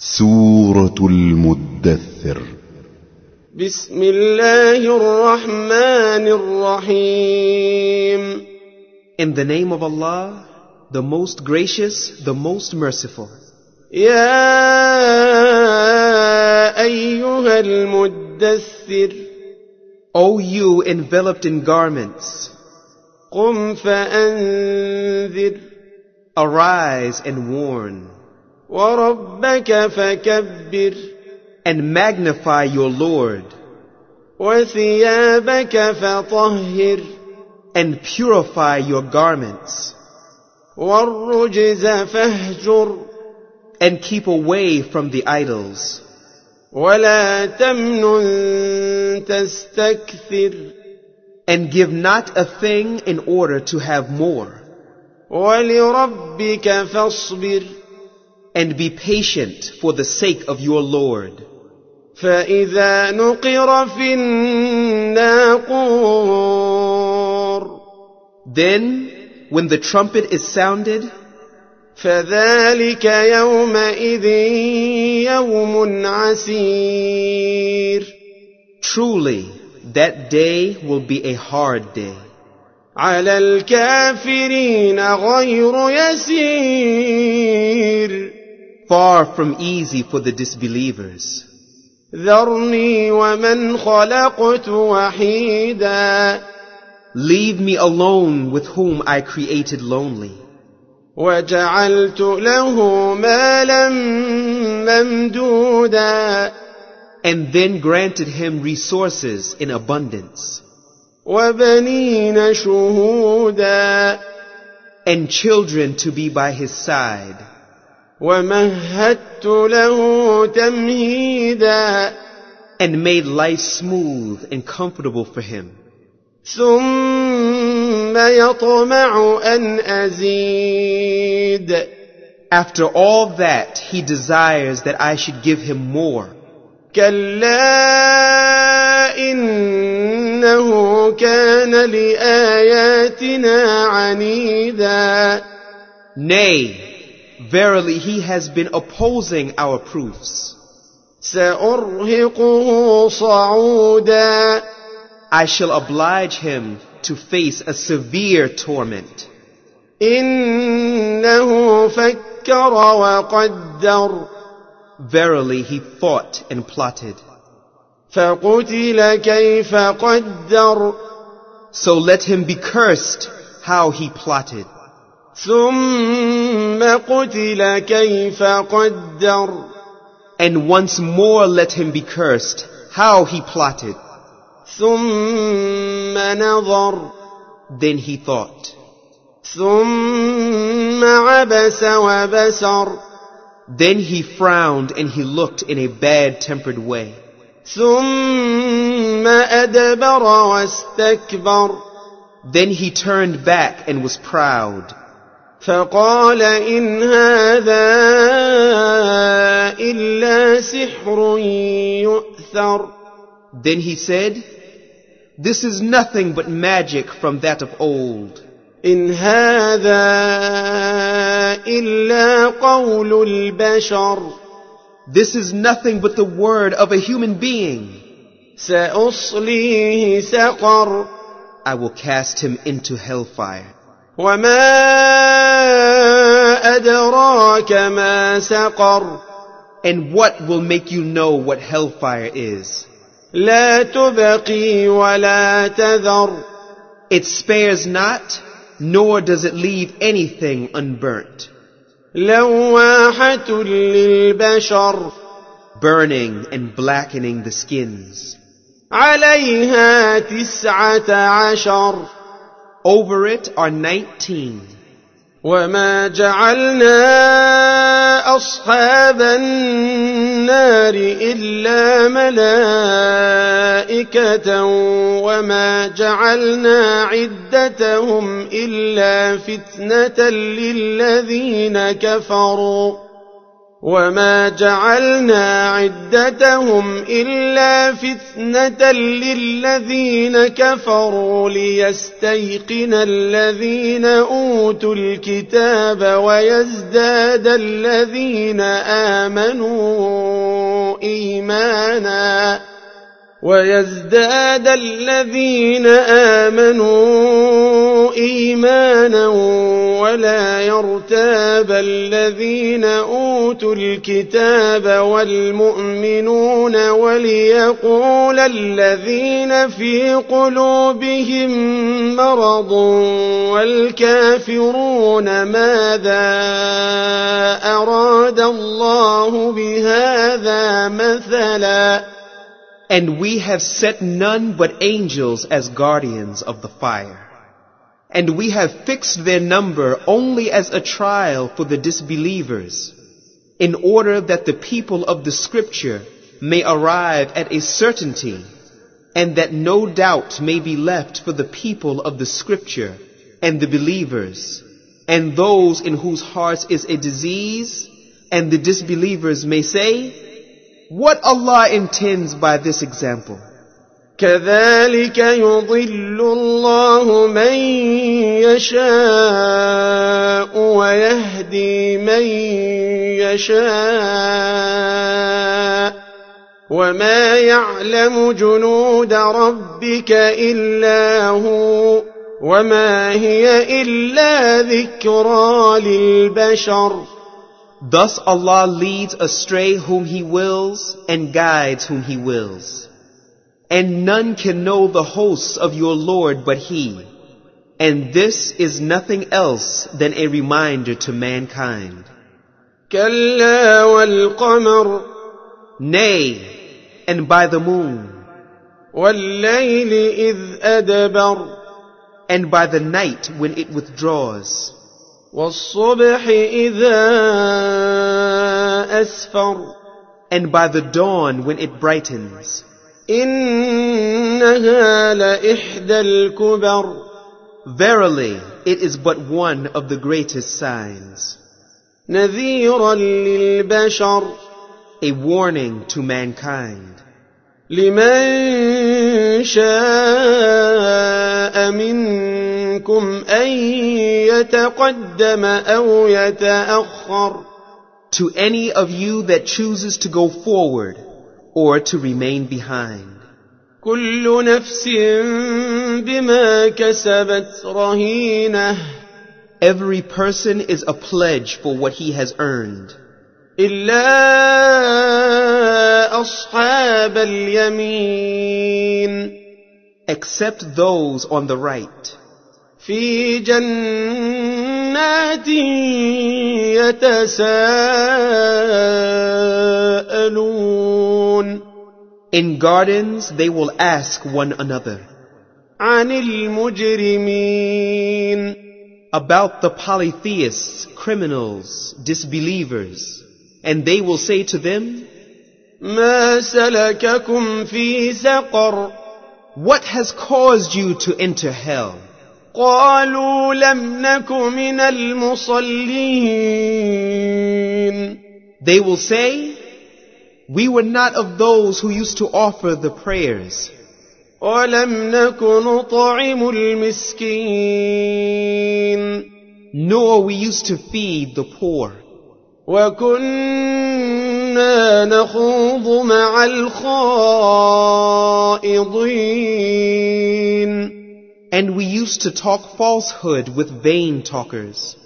سورة المدثر. بسم الله الرحمن الرحيم. In the name of Allah, the most gracious, the most merciful. يا أيها المدثر. O you enveloped in garments, قم فأنذر. arise and warn, وربك فكبر. and magnify your Lord, وثيابك فطهر. and purify your garments, والرجز فاهجر. and keep away from the idols, ولا تمنن تستكثر. and give not a thing in order to have more, ولربك فاصبر. and be patient for the sake of your Lord. فإذا نقر في الناقور. Then, when the trumpet is sounded, فذلك يومئذ يوم عسير. truly that day will be a hard day. على الكافرين غير يسير. Far from easy for the disbelievers. ذرني ومن خلقت وحيدا. Leave me alone with whom I created lonely, وجعلت له مالا ممدودا. and then granted him resources in abundance, وبنين شهودا. and children to be by his side, ومهدت له تمهيدا. and made life smooth and comfortable for him. ثم يطمع أن أزيد. After all that, he desires that I should give him more. كلا إنه كان لآياتنا عنيدا. Nay, verily he has been opposing our proofs. سأرهقه صعودا. I shall oblige him to face a severe torment. إنه فكر وقدر. Verily he thought and plotted. فقتل كيف قدر. So let him be cursed how he plotted. ثم قتل كيف قدر. And once more let him be cursed how he plotted. ثم نظر. Then he thought. ثم عبس وبسر. Then he frowned and he looked in a bad-tempered way. ثم أدبر واستكبر. Then he turned back and was proud. فقال إن هذا إلا سحر يؤثر. Then he said, this is nothing but magic from that of old. إن هذا إلا قول البشر. This is nothing but the word of a human being. سأصليه سقر. I will cast him into hellfire. وما أدراك ما سقر. And what will make you know what hellfire is? لا تبقي ولا تذر. It spares not, nor does it leave anything unburnt. لواحة للبشر. Burning and blackening the skins. عليها 19. Over it are 19. وما جعلنا أصحاب النار إلا ملائكة وما جعلنا عدتهم إلا فتنة للذين كفروا وما جعلنا عدتهم إلا فتنة للذين كفروا ليستيقن الذين أوتوا الكتاب ويزداد الذين آمنوا إيمانا ولا يرتاب الذين أوتوا الكتاب والمؤمنون وليقول الذين في قلوبهم مرض والكافرون ماذا أراد الله بهذا مثلا. And we have set none but angels as guardians of the fire. And we have fixed their number only as a trial for the disbelievers, in order that the people of the scripture may arrive at a certainty, and that no doubt may be left for the people of the scripture and the believers, and those in whose hearts is a disease, and the disbelievers may say, what Allah intends by this example. كذلك يضل الله من يشاء ويهدي من يشاء وما يعلم جنود ربك إلا هو وما هي إلا ذكرى للبشر. Thus Allah leads astray whom He wills and guides whom He wills. And none can know the hosts of your Lord but He. And this is nothing else than a reminder to mankind. كلا والقمر. Nay, and by the moon. والليل إذ أدبر. And by the night when it withdraws. والصبح إذا أسفر. And by the dawn when it brightens. إنها لإحدى الكبر. Verily, it is but one of the greatest signs. نذيرا للبشر. A warning to mankind. لمن شاء منكم أن يتقدم أو يتأخر. To any of you that chooses to go forward or to remain behind. كل نفس بما كسبت رهينة. Every person is a pledge for what he has earned. إلا أصحاب اليمين. Except those on the right. في جنات يتساءلون. In gardens they will ask one another. عن المجرمين. About the polytheists, criminals, disbelievers. And they will say to them, ما سلككم في سقر. What has caused you to enter hell? قالوا لم نك من المصلين. They will say, we were not of those who used to offer the prayers. ولم نك نطعم المسكين. Nor we used to feed the poor. وكنا نخوض مع الخائضين. And we used to talk falsehood with vain talkers.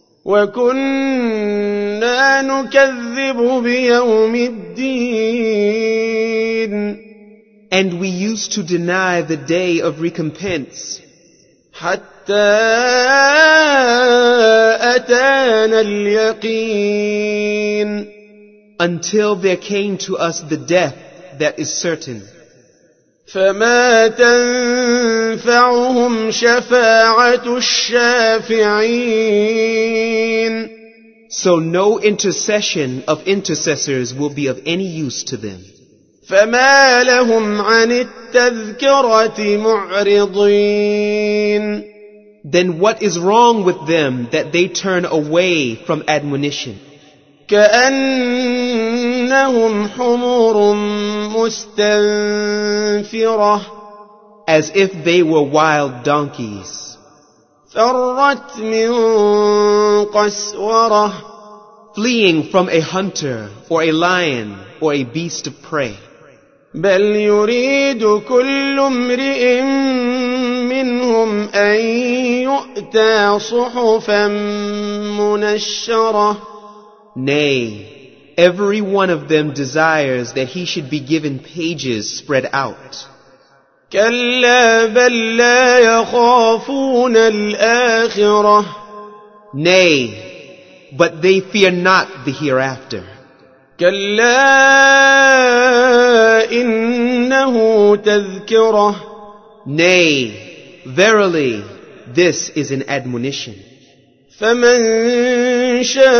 وكنا نكذب بيوم الدين. And we used to deny the day of recompense. حتى أتانا اليقين. Until there came to us the death that is certain. فما تنفعهم شفاعة الشافعين. So no intercession of intercessors will be of any use to them. فما لهم عن التذكرة معرضين. Then what is wrong with them that they turn away from admonition? كأنهم حمر مستنفرة as if they were wild donkeys, فرت من قسورة fleeing from a hunter or a lion or a beast of prey. بل يريد كل امرئ منهم أن يؤتى صحفا منشرة Nay, every one of them desires that he should be given pages spread out. كلا بل لا يخافون الآخرة Nay, but they fear not the hereafter. كلا إنه تذكرة Nay, verily, this is an admonition. فمن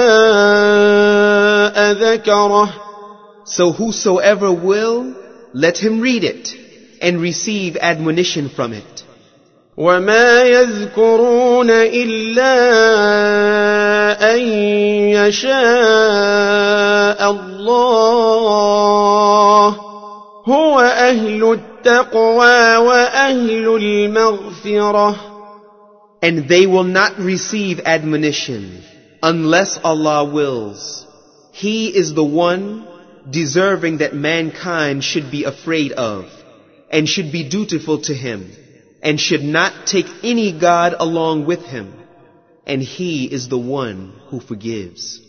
شاء ذكره So whosoever will, let him read it and receive admonition from it. وما يذكرون إلا أن يشاء الله هو أهل التقوى وأهل المغفرة And they will not receive admonition unless Allah wills. He is the one deserving that mankind should be afraid of and should be dutiful to him and should not take any God along with him. And he is the one who forgives.